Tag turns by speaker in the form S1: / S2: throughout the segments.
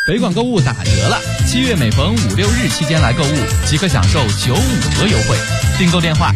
S1: 北广购物打折了，7月每逢5、6日期间来购物，即可享受95折优惠。订购电话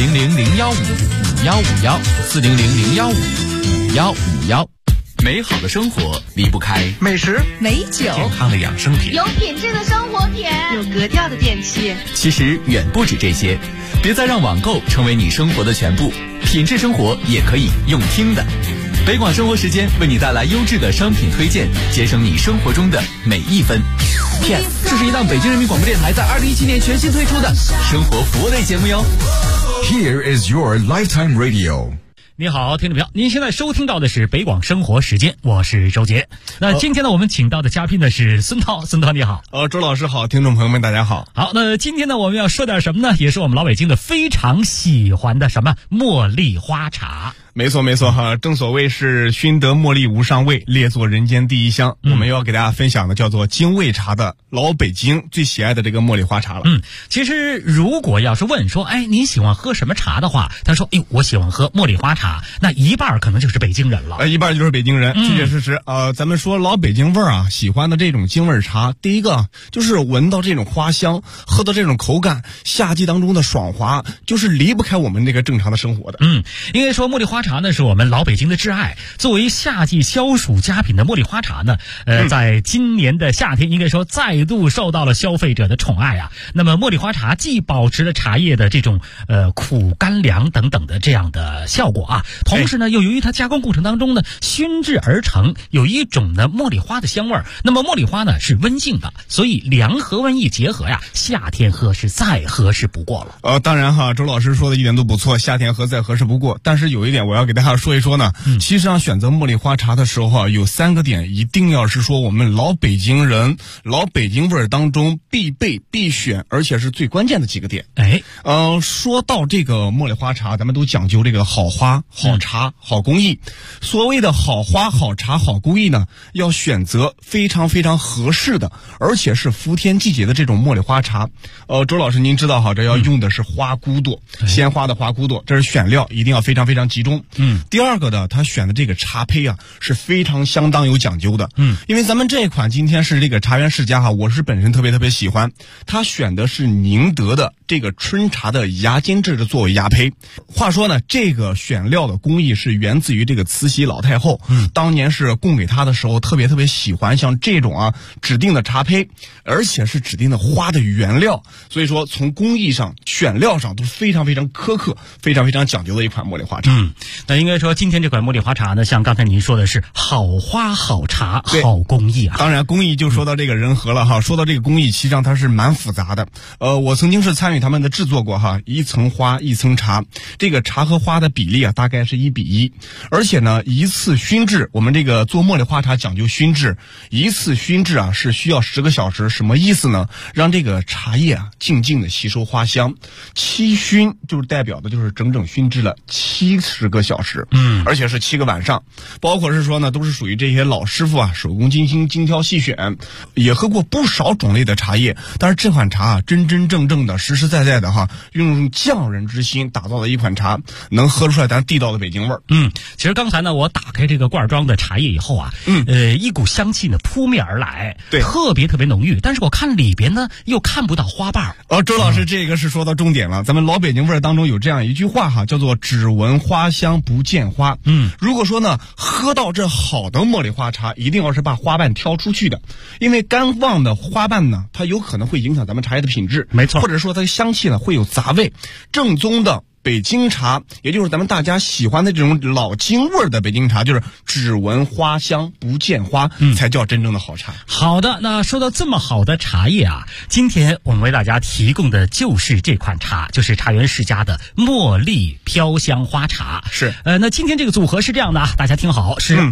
S1: 400-015-5151，400-015-5151。美好的生活离不开
S2: 美食、
S3: 美酒、
S4: 健康的养生品、
S5: 有品质的生活品、
S3: 有格调的电器。
S1: 其实远不止这些，别再让网购成为你生活的全部，品质生活也可以用听的。北广生活时间为你带来优质的商品推荐，节省你生活中的每一分。PS， 这是一档北京人民广播电台在2017年全新推出的生活服务类节目哟。
S6: Here is your lifetime radio。
S4: 你好，听众朋友，您现在收听到的是北广生活时间，我是周杰。那今天呢，我们请到的嘉宾呢是孙涛，孙涛你好。
S2: 周老师好，听众朋友们大家好。
S4: 好，那今天呢，我们要说点什么呢？也是我们老北京的非常喜欢的什么茉莉花茶。
S2: 没错哈，正所谓是熏得茉莉无上味，列作人间第一香。我们要给大家分享的叫做京味茶的老北京最喜爱的这个茉莉花茶了。
S4: 其实如果要是问说，你喜欢喝什么茶的话，他说，我喜欢喝茉莉花茶，那一半可能就是北京人了。
S2: 一半就是北京人，确确实实。咱们说老北京味儿啊，喜欢的这种京味茶，第一个就是闻到这种花香，喝到这种口感，夏季当中的爽滑，就是离不开我们这个正常的生活的。
S4: 应该说茉莉花茶呢是我们老北京的挚爱。作为夏季消暑佳品的茉莉花茶呢，在今年的夏天应该说再度受到了消费者的宠爱啊。那么茉莉花茶既保持了茶叶的这种苦甘凉等等的这样的效果啊，同时呢又由于它加工过程当中呢熏制而成，有一种呢茉莉花的香味儿。那么茉莉花呢是温性的，所以凉和温一结合呀，夏天喝是再合适不过了。
S2: 当然哈，周老师说的一点都不错，夏天喝再合适不过。但是有一点我要给大家说一说呢，其实选择茉莉花茶的时候啊，有3个点一定要是说我们老北京人老北京味儿当中必备必选，而且是最关键的几个点。说到这个茉莉花茶，咱们都讲究这个好花好茶好工艺。所谓的好花好茶好工艺呢，要选择非常非常合适的，而且是伏天季节的这种茉莉花茶。周老师您知道哈，这要用的是花骨朵，鲜花的花骨朵，这是选料一定要非常非常集中。第二个呢，他选的这个茶胚啊是非常相当有讲究的。因为咱们这一款今天是这个茶园世家哈，我是本身特别喜欢，他选的是宁德的这个春茶的芽尖制的作为芽胚。话说呢，这个选料的工艺是源自于这个慈禧老太后，当年是供给他的时候特别喜欢像这种指定的茶胚，而且是指定的花的原料，所以说从工艺上选料上都是非常非常苛刻非常非常讲究的一款茉莉花茶。
S4: 那应该说今天这款茉莉花茶呢，像刚才您说的是好花好茶好工艺啊。
S2: 当然工艺就说到这个人和了哈，说到这个工艺其实上它是蛮复杂的。我曾经是参与他们的制作过哈，一层花一层茶，这个茶和花的比例啊大概是1比1，而且呢一次熏制，我们这个做茉莉花茶讲究熏制，一次熏制啊是需要10个小时。什么意思呢？让这个茶叶啊静静的吸收花香。7熏就是代表的就是整整熏制了70个小时，而且是7个晚上。包括是说呢，都是属于这些老师傅啊，手工精心精挑细选，也喝过不少种类的茶叶。但是这款茶啊，真真正正的实实在在的哈，用匠人之心打造的一款茶，能喝出来咱地道的北京味儿。
S4: 其实刚才呢，我打开这个罐装的茶叶以后啊，一股香气呢扑面而来，
S2: 对，
S4: 特别浓郁。但是我看里边呢又看不到花瓣。
S2: 周老师这个是说到重点了。咱们老北京味儿当中有这样一句话哈，叫做只闻花香不见花。如果说呢喝到这好的茉莉花茶，一定要是把花瓣挑出去的，因为干旺的花瓣呢，它有可能会影响咱们茶叶的品质，
S4: 没错，
S2: 或者说它的香气呢会有杂味。正宗的北京茶，也就是咱们大家喜欢的这种老京味儿的北京茶，就是只闻花香不见花，才叫真正的好茶。
S4: 好的，那说到这么好的茶叶啊，今天我们为大家提供的就是这款茶，就是茶园世家的茉莉飘香花茶。
S2: 是，
S4: 那今天这个组合是这样的啊，大家听好，是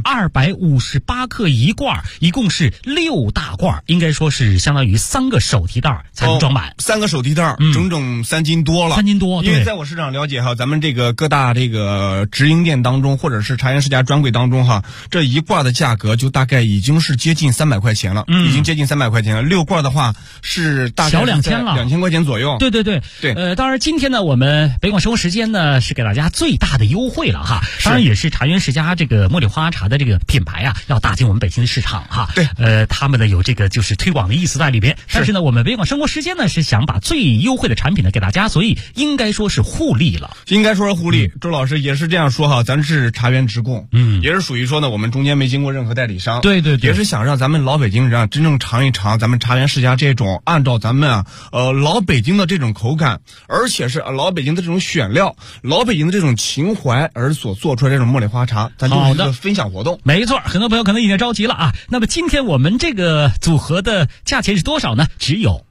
S4: 258克一罐，一共是6大罐，应该说是相当于3个手提袋才能装满。
S2: 3个手提袋，整整3斤多了。
S4: 3斤多，
S2: 因为在我市场了解哈，咱们这个各大这个直营店当中，或者是茶园世家专柜当中哈，这一罐的价格就大概已经是接近300块钱了，已经接近300块钱了。6罐的话是大概
S4: 小2000了
S2: ，2000块钱左右。
S4: 对。当然今天呢，我们北广生活时间呢是给大家最大的优惠了哈。当然也是茶园世家这个茉莉花茶的这个品牌啊，要打进我们北京的市场哈。
S2: 对。
S4: 他们呢有这个就是推广的意思在里边，但是呢，我们北广生活时间呢是想把最优惠的产品呢给大家，所以应该说是互利了。
S2: 应该说是互利。周老师也是这样说哈，咱是茶园直供，也是属于说呢，我们中间没经过任何代理商。
S4: 对，
S2: 也是想让咱们老北京人啊，真正尝一尝咱们茶园世家这种按照咱们老北京的这种口感，而且是老北京的这种选料，老北京的这种情怀而所做出来这种茉莉花茶，咱就是一个分享活动。
S4: 没错，很多朋友可能已经着急了啊。那么今天我们这个组合的价钱是多少呢？只有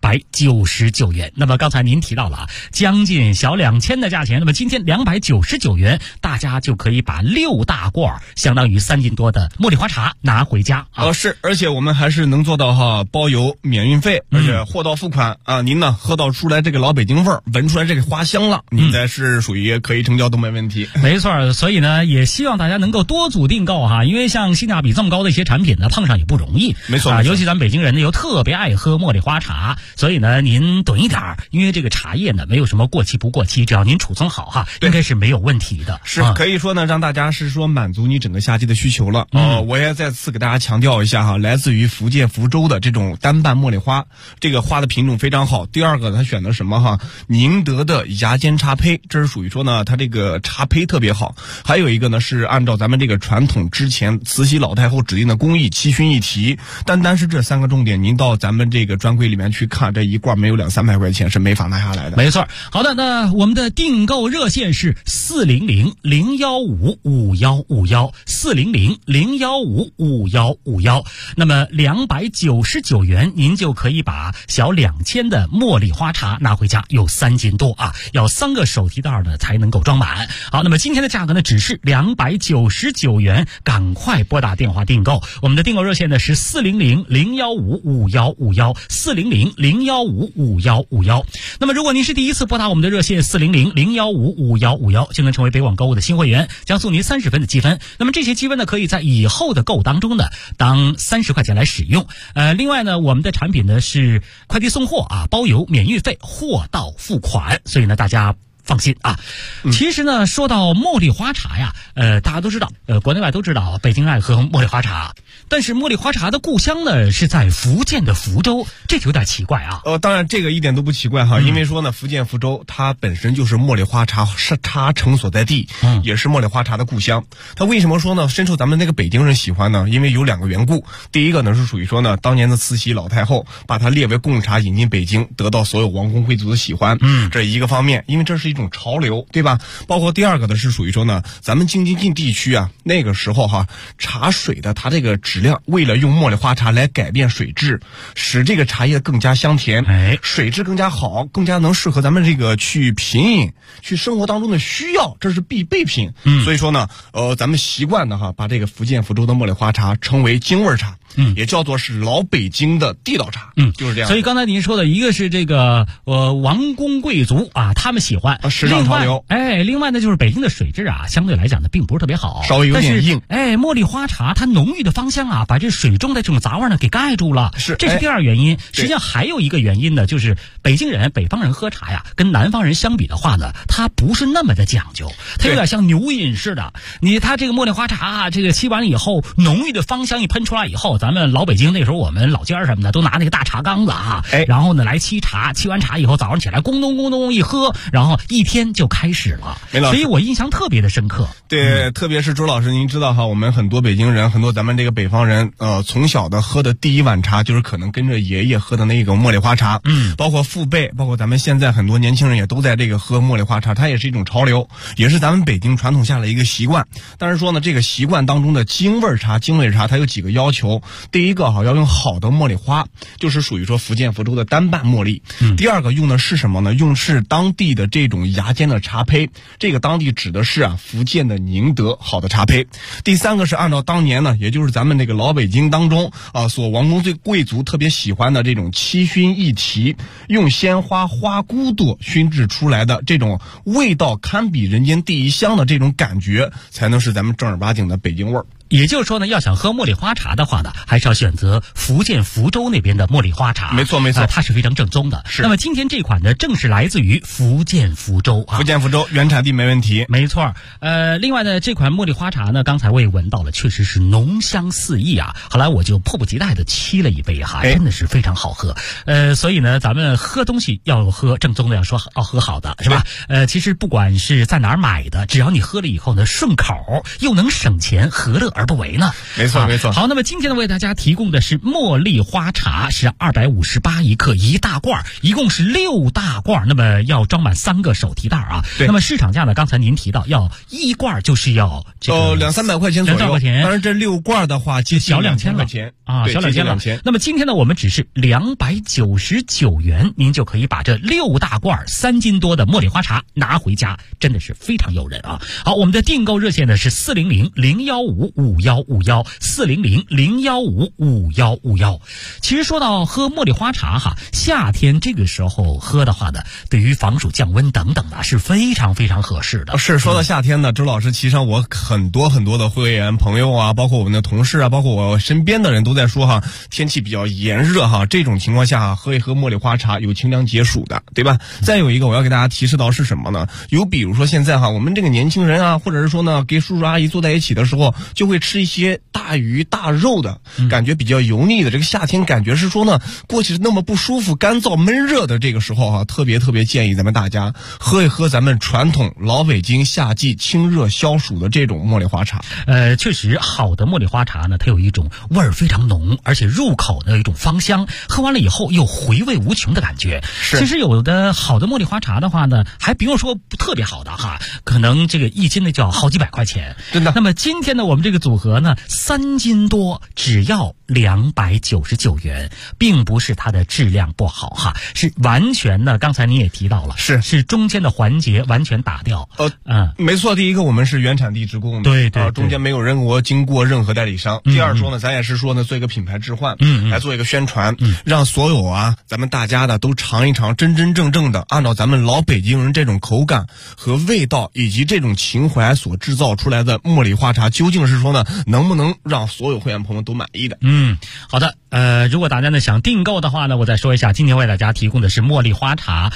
S4: 299元。那么刚才您提到了啊，将近小2000的价钱，那么今天299元，大家就可以把6大罐，相当于3斤多的茉莉花茶拿回家啊。
S2: 是，而且我们还是能做到哈包邮免运费，而且货到付款啊。您呢喝到出来这个老北京味儿，闻出来这个花香了，您再是属于可以成交都没问题。
S4: 没错，所以呢也希望大家能够多组订购哈，因为像性价比这么高的一些产品呢，碰上也不容易。
S2: 没错
S4: 啊，尤其咱们北京人呢又特别爱喝茉莉花茶，所以呢您囤一点儿，因为这个茶叶呢没有什么过期不过期，只要您储存好哈，应该是没有问题的。
S2: 是可以说呢，让大家是说满足你整个夏季的需求了。我也再次给大家强调一下哈，来自于福建福州的这种单瓣茉莉花，这个花的品种非常好。第二个它选的什么哈？宁德的芽尖茶胚，这是属于说呢它这个茶胚特别好。还有一个呢是按照咱们这个传统之前慈禧老太后指定的工艺7熏1提，单是这3个重点，您到咱们这个专柜里面去看，这一罐没有200-300块钱是没法拿下来的。
S4: 没错。好的，那我们的订购热线是400-015-5151 400-015-5151。那么299元，您就可以把小2000的茉莉花茶拿回家，有3斤多啊，要3个手提袋呢才能够装满。好，那么今天的价格呢只是299元，赶快拨打电话订购。我们的订购热线呢是400-015-5151 400-015-5151。那么如果您是第一次拨打我们的热线400-015-5151，就能成为北广购物的新会员，将送您30分的积分。那么这些积分呢可以在以后的购物当中呢当30块钱来使用。另外呢，我们的产品呢是快递送货啊，包邮免运费，货到付款，所以呢大家放心啊。其实呢说到茉莉花茶呀，大家都知道，国内外都知道北京爱喝茉莉花茶，但是茉莉花茶的故乡呢是在福建的福州，这就有点奇怪啊。
S2: 当然这个一点都不奇怪哈，因为说呢福建福州它本身就是茉莉花茶城所在地，也是茉莉花茶的故乡。它为什么说呢深受咱们那个北京人喜欢呢？因为有2个缘故。第一个呢是属于说呢当年的慈禧老太后把它列为贡茶引进北京，得到所有王公贵族的喜欢，这一个方面，因为这是一种潮流，对吧？包括第二个呢是属于说呢咱们京津冀地区啊，那个时候哈茶水的它这个质量，为了用茉莉花茶来改变水质，使这个茶叶更加香甜，水质更加好，更加能适合咱们这个去品饮，去生活当中的需要，这是必备品。所以说呢咱们习惯的哈把这个福建福州的茉莉花茶称为京味茶，也叫做是老北京的地道茶，就是这样。
S4: 所以刚才您说的一个是这个王公贵族啊，他们喜欢
S2: 时尚潮流。
S4: 另外呢就是北京的水质啊，相对来讲呢并不是特别好，
S2: 稍微有点硬。
S4: 茉莉花茶它浓郁的芳香啊，把这水中的这种杂味呢给盖住了，这是第二原因。实际上还有一个原因呢，就是北京人北方人喝茶呀，跟南方人相比的话呢，它不是那么的讲究，它有点像牛饮似的。它这个茉莉花茶啊，这个沏完了以后，浓郁的芳香一喷出来以后，咱们老北京那时候我们老家什么的都拿那个大茶缸子啊，然后呢来沏茶，沏完茶以后早上起来咣咚咣咚一喝，然后一天就开始了。所以我印象特别的深刻。
S2: 对，特别是周老师您知道哈，我们很多北京人，很多咱们这个北方人从小的喝的第一碗茶就是可能跟着爷爷喝的那个茉莉花茶，包括父辈，包括咱们现在很多年轻人也都在这个喝茉莉花茶，它也是一种潮流，也是咱们北京传统下的一个习惯。但是说呢这个习惯当中的京味茶它有几个要求。第一个哈要用好的茉莉花，就是属于说福建福州的单瓣茉莉。第二个用的是什么呢？用是当地的这种种芽尖的茶胚，这个当地指的是福建的宁德好的茶胚。第三个是按照当年呢，也就是咱们这个老北京当中所王公贵族特别喜欢的这种七熏一提，用鲜花花骨朵熏制出来的这种味道堪比人间第一香的这种感觉，才能是咱们正儿八经的北京味儿。
S4: 也就是说呢，要想喝茉莉花茶的话呢，还是要选择福建福州那边的茉莉花茶。
S2: 没错没错，
S4: 它是非常正宗的。
S2: 是。
S4: 那么今天这款呢，正是来自于福建福州啊。
S2: 福建福州原产地没问题。
S4: 没错。另外呢，这款茉莉花茶呢，刚才我也闻到了，确实是浓香四溢啊。后来我就迫不及待的沏了一杯哈，真的是非常好喝。所以呢，咱们喝东西要喝正宗的，要喝好的，是吧？其实不管是在哪儿买的，只要你喝了以后呢顺口，又能省钱，何乐而不为呢？
S2: 没错没错。
S4: 好，那么今天呢为大家提供的是茉莉花茶，是258一克一大罐，一共是6大罐，那么要装满3个手提袋啊。那么市场价呢，刚才您提到要一罐就是要这个
S2: 200-300块钱左右。
S4: 200块钱。
S2: 当然这6罐的话，
S4: 小2000
S2: 块钱
S4: 啊，小2000了。那么今天呢，我们只是299元，您就可以把这6大罐3斤多的茉莉花茶拿回家，真的是非常诱人啊。好，我们的订购热线呢是400-015-5151，400-015-5151。其实说到喝茉莉花茶哈，夏天这个时候喝的话呢，对于防暑降温等等的是非常非常合适的。
S2: 是说到夏天呢，周老师，其实我很多的会员朋友啊，包括我们的同事啊，包括我身边的人都在说哈，天气比较炎热哈，这种情况下喝一喝茉莉花茶有清凉解暑的，对吧？再有一个我要给大家提示到是什么呢？有比如说现在哈，我们这个年轻人啊，或者是说呢，跟叔叔阿姨坐在一起的时候，就会吃一些大鱼大肉的，感觉比较油腻的。这个夏天感觉是说呢，过去那么不舒服、干燥、闷热的这个时候特别建议咱们大家喝一喝咱们传统老北京夏季清热消暑的这种茉莉花茶。
S4: 确实好的茉莉花茶呢，它有一种味儿非常浓，而且入口呢有一种芳香，喝完了以后又回味无穷的感觉。其实有的好的茉莉花茶的话呢，还不用说特别好的哈，可能这个1斤呢就要好几百块钱，
S2: 真的。
S4: 那么今天呢，我们这个组合呢，3斤多只要299元，并不是它的质量不好哈，是完全呢，刚才你也提到了，是中间的环节完全打掉。
S2: 没错，第一个我们是原产地直供的，
S4: 对，
S2: 中间没有经过任何代理商。第二说呢，咱也是说呢，做一个品牌置换，来做一个宣传，让所有咱们大家的都尝一尝真正的按照咱们老北京人这种口感和味道以及这种情怀所制造出来的茉莉花茶，究竟是说呢，能不能让所有会员朋友们都满意的？
S4: 好的。如果大家呢想订购的话呢，我再说一下，今天为大家提供的是茉莉花茶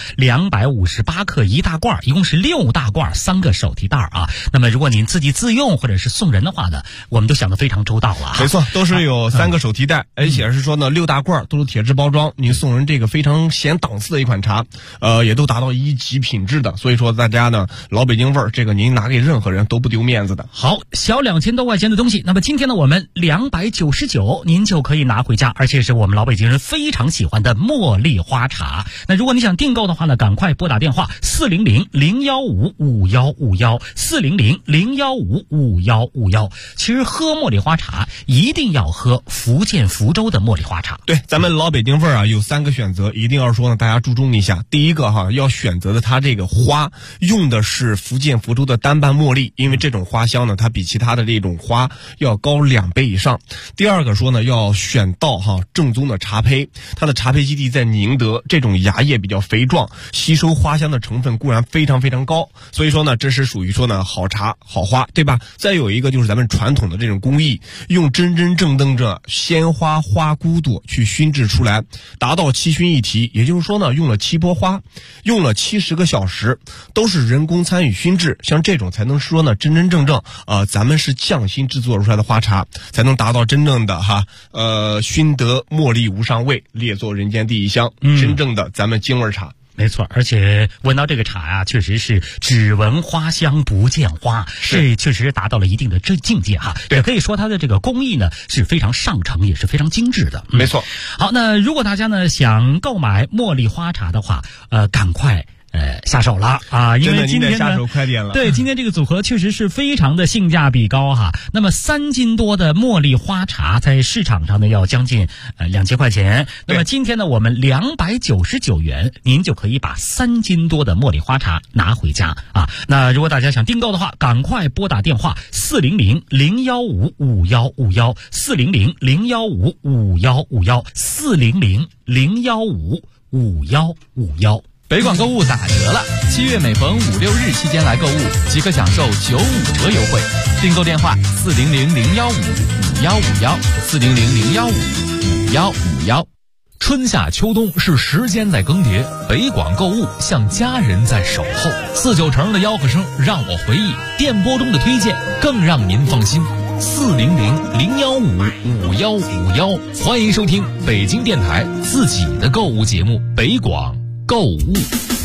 S4: 258克一大罐，一共是6大罐3个手提袋啊。那么如果您自己自用或者是送人的话呢，我们都想得非常周到了。
S2: 没错，都是有3个手提袋，而且是说呢6大罐都是铁质包装，您送人这个非常显档次的一款茶，也都达到1级品质的。所以说大家呢老北京味儿，这个您拿给任何人都不丢面子的。
S4: 好，小2000多块钱的东西，那么今天呢我们299您就可以拿回家，而且是我们老北京人非常喜欢的茉莉花茶。那如果你想订购的话呢，赶快拨打电话400-015-5151，400-015-5151。其实喝茉莉花茶一定要喝福建福州的茉莉花茶。
S2: 对，咱们老北京味儿有3个选择，一定要说呢大家注重一下。第一个要选择的它这个花用的是福建福州的单瓣茉莉，因为这种花香呢它比其他的这种花要高2倍以上。第二个说呢要选到正宗的茶胚，它的茶胚基地在宁德，这种芽叶比较肥壮，吸收花香的成分固然非常高，所以说呢这是属于说呢好茶好花，对吧？再有一个就是咱们传统的这种工艺，用真正的鲜花花骨朵去熏制出来，达到7熏一提，也就是说呢用了7波花，用了70个小时，都是人工参与熏制，像这种才能说呢真正咱们是匠心制作出来的花茶，才能达到真正的熏得茉莉无上味，列作人间第一香，真正的咱们京味茶。
S4: 没错，而且闻到这个茶呀，确实是只闻花香不见花，这确实达到了一定的境界哈。也可以说它的这个工艺呢是非常上乘，也是非常精致的。
S2: 没错。
S4: 好，那如果大家呢想购买茉莉花茶的话，赶快下手了啊！因为今天呢，
S2: 下手快点了。
S4: 对，今天这个组合确实是非常的性价比高哈。那么3斤多的茉莉花茶在市场上呢要将近2000块钱。那么今天呢，我们299元，您就可以把3斤多的茉莉花茶拿回家啊。那如果大家想订购的话，赶快拨打电话400-015-5151，400-015-5151，400-015-5151。
S1: 北广购物打折了，7月每逢5、6日期间来购物即可享受95折优惠。订购电话400-015-5151，400-015-5151。春夏秋冬是时间在更迭，北广购物像家人在守候。49城的吆喝声让我回忆，电波中的推荐更让您放心。400-015-5151，欢迎收听北京电台自己的购物节目北广购物。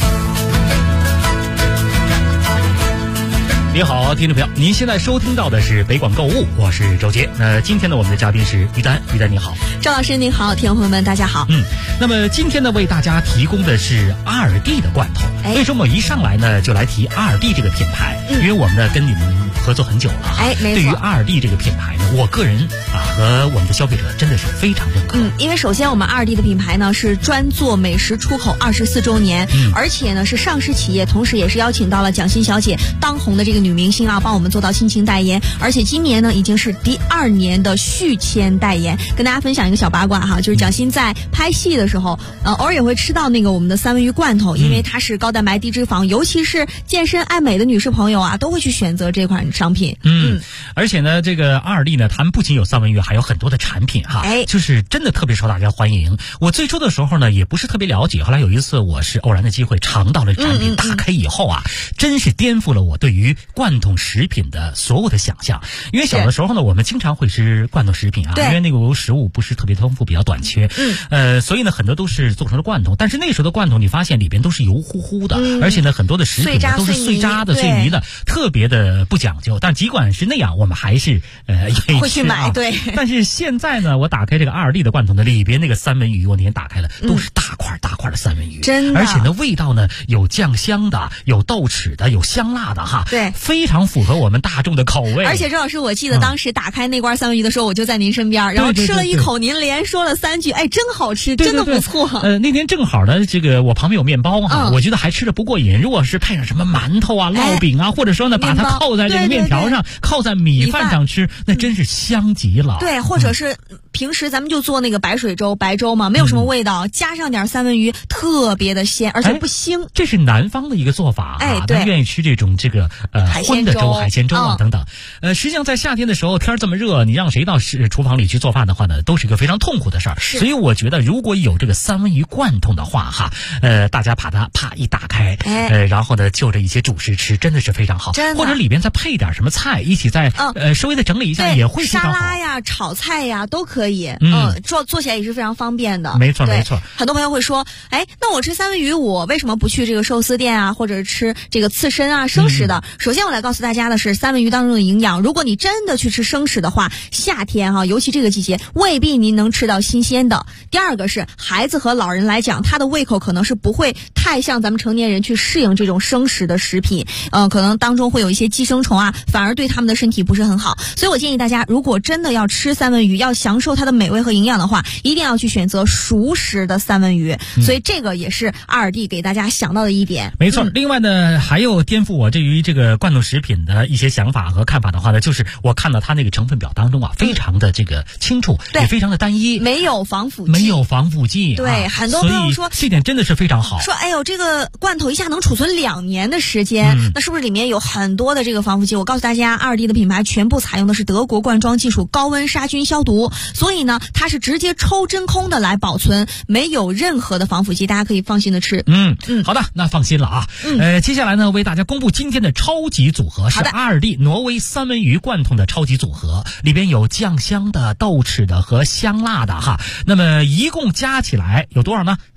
S4: 你好，听众朋友，您现在收听到的是北广购物，我是周杰。今天呢，我们的嘉宾是于丹，于丹你好。
S3: 赵老师您好，听众朋友们大家好。
S4: 那么今天呢，为大家提供的是2D 的罐头。为什么我一上来呢就来提2D 这个品牌？因为我们呢跟你们合作很久了哈。
S3: 没错。
S4: 对于2D 这个品牌呢，我个人和我们的消费者真的是非常认可。
S3: 因为首先我们2D 的品牌呢是专做美食出口24周年，而且呢是上市企业，同时也是邀请到了蒋欣小姐当红的这个女明星啊，帮我们做到亲情代言，而且今年呢已经是第2年的续签代言。跟大家分享一个小八卦哈，就是蒋欣在拍戏的时候，偶尔也会吃到那个我们的三文鱼罐头，因为它是高蛋白低脂肪，尤其是健身爱美的女士朋友啊，都会去选择这款商品。
S4: 而且呢，这个2D呢，他们不仅有三文鱼，还有很多的产品哈，就是真的特别受大家欢迎。我最初的时候呢，也不是特别了解，后来有一次我是偶然的机会尝到了产品，打开以后啊，真是颠覆了我对于罐头食品的所有的想象。因为小的时候呢，我们经常会吃罐头食品啊，因为那个食物不是特别丰富，比较短缺，所以呢，很多都是做成了罐头。但是那时候的罐头，你发现里边都是油乎乎的，而且呢，很多的食品都是碎渣的、碎泥的，特别的不讲究。但尽管是那样，我们还是
S3: 会去买。对。
S4: 但是现在呢，我打开这个2D 的罐头呢，里边那个三文鱼，我那天打开了，都是大块大块的三文鱼，
S3: 真的。
S4: 而且呢，味道呢有酱香的，有豆豉的，有香辣的哈，
S3: 对，
S4: 非常符合我们大众的口味。
S3: 而且周老师，我记得当时打开那罐三文鱼的时候，我就在您身边，然后吃了一口，您连说了3句，真好吃，真的不错。
S4: 那天正好呢，这个我旁边有面包哈，我觉得还吃着不过瘾。如果是配上什么馒头啊、烙饼啊，或者说呢，把它扣在这个面条上，扣在米饭上吃，那真是香极了。
S3: 对，或者是平时咱们就做那个白水粥、白粥嘛，没有什么味道，加上点三文鱼，特别的鲜，而且不腥。
S4: 这是南方的一个做法啊，
S3: 对，
S4: 愿意吃这种荤的粥、海鲜粥啊等等。实际上在夏天的时候，天这么热，你让谁到厨房里去做饭的话呢，都是一个非常痛苦的事儿。所以我觉得，如果有这个三文鱼罐头的话哈，大家把它一打开，然后呢就着一些主食吃，真的是非常好。或者里边再配点什么菜，一起再稍微的整理一下，也会非常好。
S3: 沙拉呀、炒菜呀都可以，做起来也是非常方便的。
S4: 没错没错。
S3: 很多朋友会说，那我吃三文鱼，我为什么不去这个寿司店啊，或者吃这个刺身啊、生食的？首先我来告诉大家的是，三文鱼当中的营养，如果你真的去吃生食的话，夏天尤其这个季节，未必您能吃到新鲜的。第二个是孩子和老人来讲，他的胃口可能是不会太像咱们成年人去适应这种生食的食品，可能当中会有一些寄生虫啊，反而对他们的身体不是很好。所以我建议大家，如果真的要吃三文鱼，要享受它的美味和营养的话，一定要去选择熟食的三文鱼。所以这个也是2D给大家想到的一点。
S4: 没错。另外呢，还有颠覆我对于这个罐头食品的一些想法和看法的话呢，就是我看到它那个成分表当中啊，非常的这个清楚，也非常的单一，
S3: 没有防腐剂。对，很多朋友说
S4: 这点真的是非常好。
S3: 说这个罐头一下能储存2年的时间，那是不是里面有很多的这个防腐剂？我告诉大家，2D 的品牌全部采用的是德国罐装技术，高温杀菌消毒，所以呢，它是直接抽真空的来保存，没有任何的防腐剂，大家可以放心的吃。
S4: 好的，那放心了啊。接下来呢，为大家公布今天的超级组合是2D 挪威三文鱼罐头的超级组合，里边有酱香的、豆豉的和香辣的哈。那么一共加起来有多少呢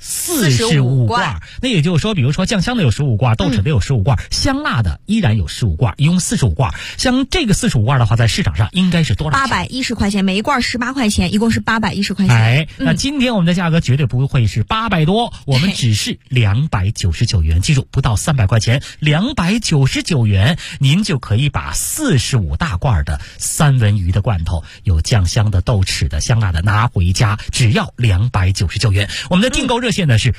S4: ？45罐。那也就是说，比如说酱香的有15罐，豆豉的有15罐，香辣的依然有15罐，一共45罐。像这个45罐的话，在市场上应该是多少钱？
S3: 810块钱，每一罐18块钱。 钱，一共是810块钱。
S4: 哎，那今天我们的价格绝对不会是800多，我们只是299元。记住，不到300块钱，299元，您就可以把45大罐的三文鱼的罐头，有酱香的、豆豉的、香辣的拿回家，只要299元。我们的订购热线呢是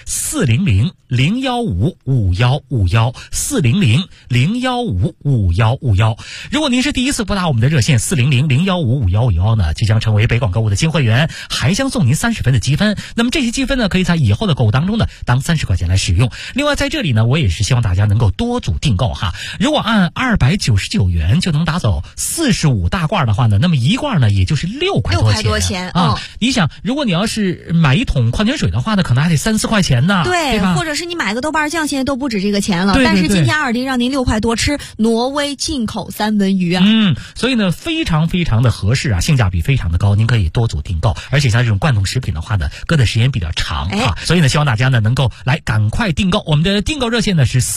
S4: 400-015-5151，400-015-5151。如果您是第一次拨打我们的热线400-015-5151呢，即将成为北广购物的金会员，还将送您30分的积分。那么这些积分呢，可以在以后的购物当中呢，当30块钱来使用。另外在这里呢，我也是希望大家能够多组订购哈。如果按299元就能打走45大罐的话呢，那么一罐呢也就是6块多钱啊。你想，如果你要是买一桶矿泉水的话呢，可能还得3-4块钱呢，对吧？
S3: 或者是你买个豆瓣酱，现在都不止这个钱了。
S4: 对，
S3: 但是今天2D让您6块多吃挪威进口三文鱼啊。
S4: 所以呢非常非常的合适啊，性价比非常的高，您可以多组订购。而且像这种罐头食品的话呢，搁的时间比较长啊，所以呢希望大家呢能够来赶快订购。我们的订购热线呢是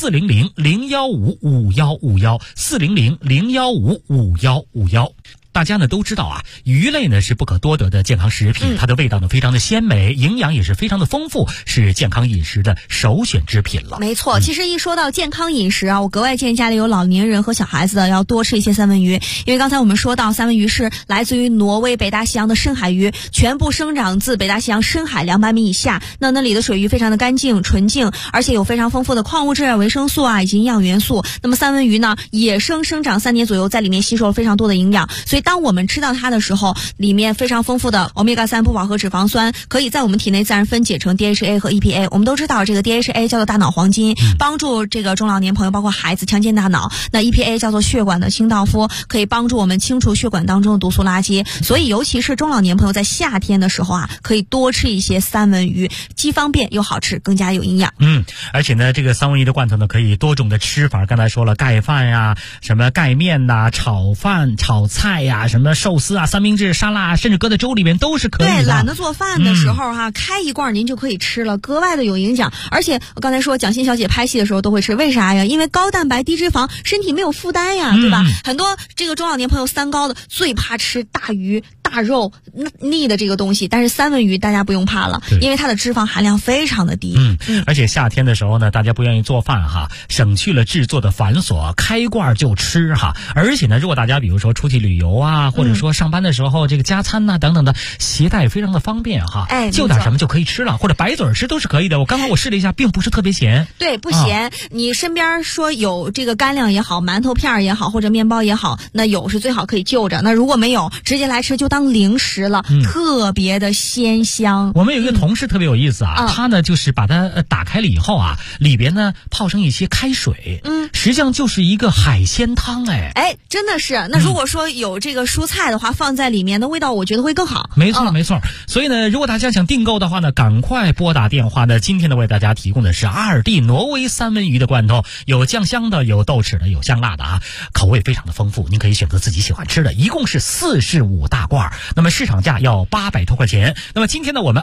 S4: 400-015-5151，400-015-5151。大家呢都知道啊，鱼类呢是不可多得的健康食品，它的味道呢非常的鲜美，营养也是非常的丰富，是健康饮食的首选之品了。
S3: 没错，其实一说到健康饮食啊，我格外建议家里有老年人和小孩子的要多吃一些三文鱼，因为刚才我们说到三文鱼是来自于挪威北大西洋的深海鱼，全部生长自北大西洋深海200米以下，那里的水域非常的干净纯净，而且有非常丰富的矿物质、维生素啊以及营养元素。那么三文鱼呢，野生生长3年左右，在里面吸收了非常多的营养，所以当我们吃到它的时候，里面非常丰富的 Omega-3 不饱和脂肪酸可以在我们体内自然分解成 DHA 和 EPA。 我们都知道这个 DHA 叫做大脑黄金，帮助这个中老年朋友包括孩子强健大脑，那 EPA 叫做血管的清道夫，可以帮助我们清除血管当中的毒素垃圾。所以尤其是中老年朋友在夏天的时候啊，可以多吃一些三文鱼，既方便又好吃，更加有营养。
S4: 而且呢这个三文鱼的罐头呢可以多种的吃法，刚才说了盖饭呀、什么盖面呐、炒饭、炒菜呀、什么寿司啊、三明治、沙拉，甚至搁在粥里面都是可以的。
S3: 对，懒得做饭的时候开一罐您就可以吃了，格外的有营养。而且我刚才说蒋欣小姐拍戏的时候都会吃，为啥呀？因为高蛋白低脂肪，身体没有负担呀，对吧？很多这个中老年朋友三高的最怕吃大鱼大肉腻的这个东西，但是三文鱼大家不用怕了，因为它的脂肪含量非常的低。
S4: 而且夏天的时候呢，大家不愿意做饭哈，省去了制作的繁琐，开罐就吃哈。而且呢，如果大家比如说出去旅游啊，或者说上班的时候这个加餐呐、等等的，携带非常的方便哈。就点什么就可以吃了，或者白嘴吃都是可以的。我刚刚我试了一下，并不是特别咸。
S3: 对，不咸。你身边说有这个干粮也好，馒头片也好，或者面包也好，那有是最好可以就着。那如果没有，直接来吃就当零食了，特别的鲜香。
S4: 我们有一个同事特别有意思啊，他呢就是把它打开了以后啊，里边呢泡上一些开水，实际上就是一个海鲜汤。
S3: 真的是。那如果说有这个蔬菜的话，放在里面的味道我觉得会更好。
S4: 没错没错。所以呢，如果大家想订购的话呢，赶快拨打电话呢。今天呢为大家提供的是2D挪威三文鱼的罐头，有酱香的，有豆豉的，有香辣的啊，口味非常的丰富，您可以选择自己喜欢吃的，一共是45大罐，那么市场价要800多块钱。那么今天呢我们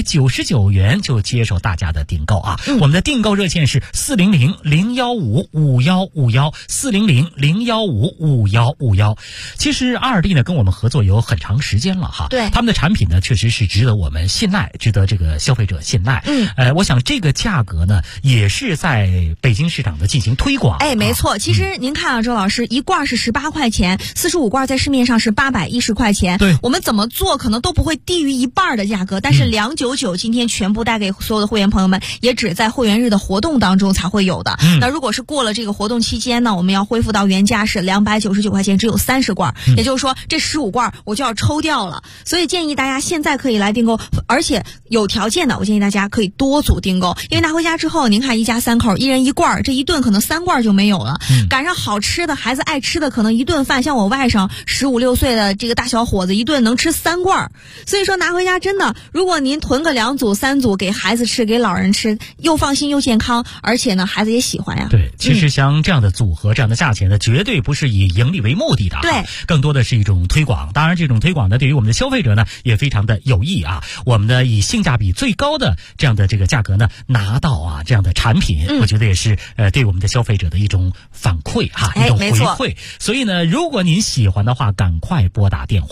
S4: 299元就接受大家的订购啊。我们的订购热线是400-015-5151，400-015-5151。其实2D呢跟我们合作有很长时间了哈，
S3: 对，
S4: 他们的产品呢确实是值得我们信赖，值得这个消费者信赖。我想这个价格呢也是在北京市场的进行推广。
S3: 没错。其实您看啊，周老师，一罐是18块钱，45罐在市面上是810块钱。
S4: 对，
S3: 我们怎么做可能都不会低于一半的价格，但是299今天全部带给所有的会员朋友们，也只在会员日的活动当中才会有的。那如果是过了这个活动期间呢，我们要恢复到原价是299块钱，只有30罐，也就是说这15罐我就要抽掉了。所以建议大家现在可以来订购，而且有条件的，我建议大家可以多组订购，因为拿回家之后，您看一家3口，一人一罐，这一顿可能3罐就没有了。赶上好吃的，孩子爱吃的，可能一顿饭，像我外甥15、16岁的这个大小伙子，一顿能吃3罐。所以说拿回家真的，如果您囤个2组、3组给孩子吃，给老人吃，又放心又健康，而且呢孩子也喜欢呀。
S4: 对，其实像这样的组合、这样的价钱呢，绝对不是以盈利为目的的，
S3: 对，
S4: 更多的是一种推广。当然这种推广呢，对于我们的消费者呢也非常的有益啊。我们呢以性价比最高的这样的这个价格呢拿到这样的产品，我觉得也是对我们的消费者的一种反馈一种回馈。所以呢，如果您喜欢的话，赶快拨打电话。我们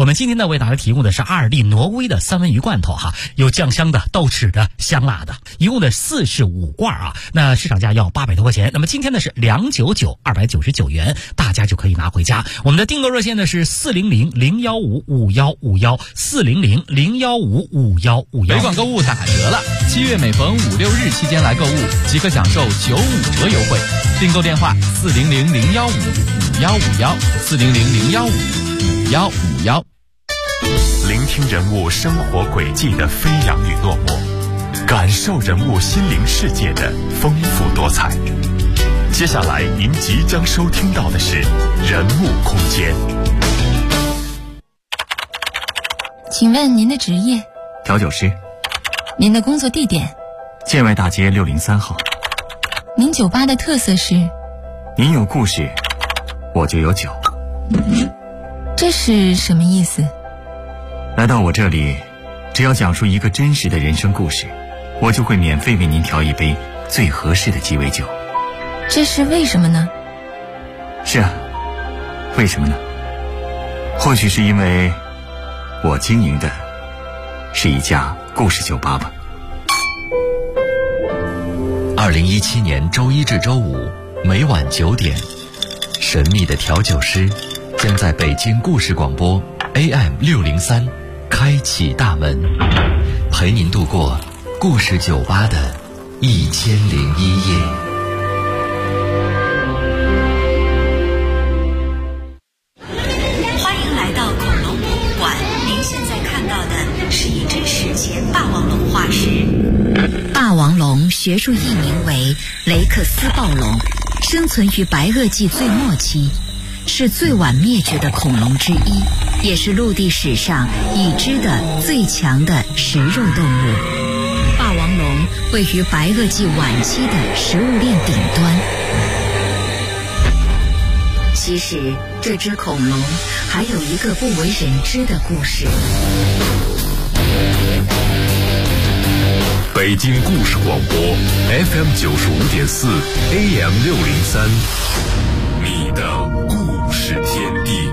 S4: 我们今天呢为大家提供的是2粒挪威的三文鱼罐头哈，有酱香的、豆豉的、香辣的，一共的4式5罐啊。那市场价要800多块钱，那么今天呢是299 299元，大家就可以拿回家。我们的订购热线呢是400-015-5151 400-015-5151。
S1: 北广购物打折了，7月每逢5、6日期间来购物即可享受95折优惠。订购电话400-015-5151 400-015-5151。
S5: 聆听人物生活轨迹的飞扬与落寞，感受人物心灵世界的丰富多彩。接下来您即将收听到的是人物空间。
S7: 请问您的职业？
S8: 调酒师。
S7: 您的工作地点？
S8: 建外大街603号。
S7: 您酒吧的特色是？
S8: 您有故事，我就有酒。
S7: 这是什么意思？
S8: 来到我这里，只要讲述一个真实的人生故事，我就会免费为您调一杯最合适的鸡尾酒。
S7: 这是为什么呢？
S8: 是啊，为什么呢？或许是因为我经营的是一家故事酒吧吧。
S9: 2017年周一至周五每晚9点，神秘的调酒师将在北京故事广播 AM603 开启大门，陪您度过故事酒吧的1001夜。
S10: 欢迎来到恐龙博物馆，您现在看到的是一只史前霸王龙化石。霸王龙学术译名为雷克斯暴龙，生存于白垩纪最末期，是最晚灭绝的恐龙之一，也是陆地史上已知的最强的食肉动物。霸王龙位于白垩纪晚期的食物链顶端。其实这只恐龙还有一个不为人知的故事。
S5: 北京故事广播 FM95.4 AM603， 你的故事天地。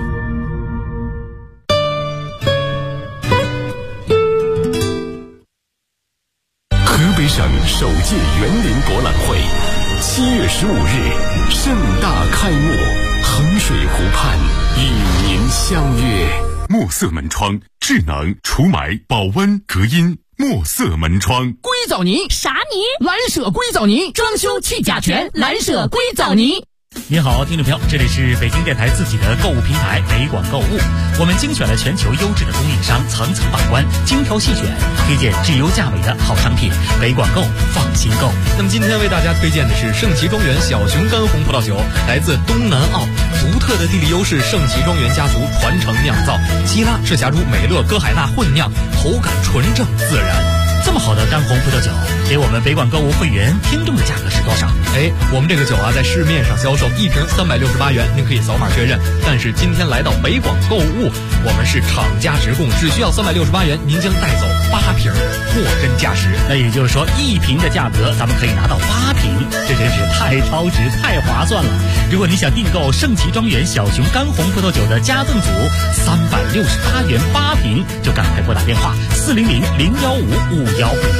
S5: 河北省首届园林博览会7月15日盛大开幕，衡水湖畔与您相约。墨色门窗，智能除霾、保温、隔音。墨色门窗，
S11: 硅藻泥啥泥？蓝舍硅藻泥，装修去甲醛，蓝舍硅藻泥。
S4: 你好，听众朋友，这里是北京电台自己的购物平台北广购物，我们精选了全球优质的供应商，层层把关，精挑细选，推荐质优价美的好商品，北广购放心购。
S1: 那么今天为大家推荐的是盛奇庄园小熊干红葡萄酒，来自东南澳，独特的地理优势，盛奇庄园家族传承酿造，希腊赤霞珠美乐歌海纳混酿，口感纯正自然。
S4: 这么好的干红葡萄酒，给我们北广购物会员听众的价格是多少？
S1: 我们这个酒啊，在市面上销售1瓶368元，您可以扫码确认。但是今天来到北广购物，我们是厂家直供，只需要368元，您将带走8瓶，货真价实。
S4: 那也就是说，1瓶的价格，咱们可以拿到8瓶，这真是太超值、太划算了。如果你想订购盛奇庄园小熊干红葡萄酒的加赠组，368元8瓶，就赶快拨打电话400-015-5151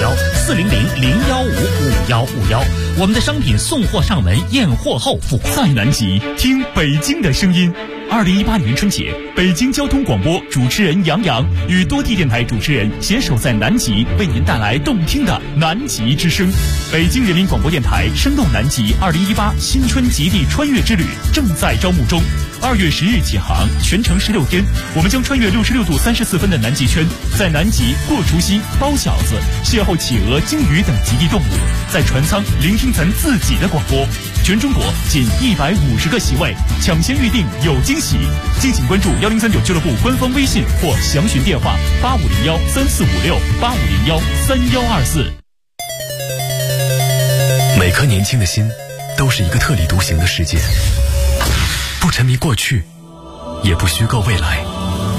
S4: 400-015-5151，我们的商品送货上门，验货后付款。
S5: 在南极听北京的声音。2018年春节，北京交通广播主持人杨洋与多地电台主持人携手在南极，为您带来动听的南极之声。北京人民广播电台声动南极2018新春极地穿越之旅正在招募中，2月10日起航，全程16天，我们将穿越66度34分的南极圈，在南极过除夕、包饺子，邂逅企鹅、鲸鱼等极地动物，在船舱聆听咱自己的广播。全中国仅150个席位，抢先预定有惊喜。敬请关注1039俱乐部官方微信或详询电话85013456 85013124。
S12: 每颗年轻的心都是一个特立独行的世界，不沉迷过去，也不虚构未来，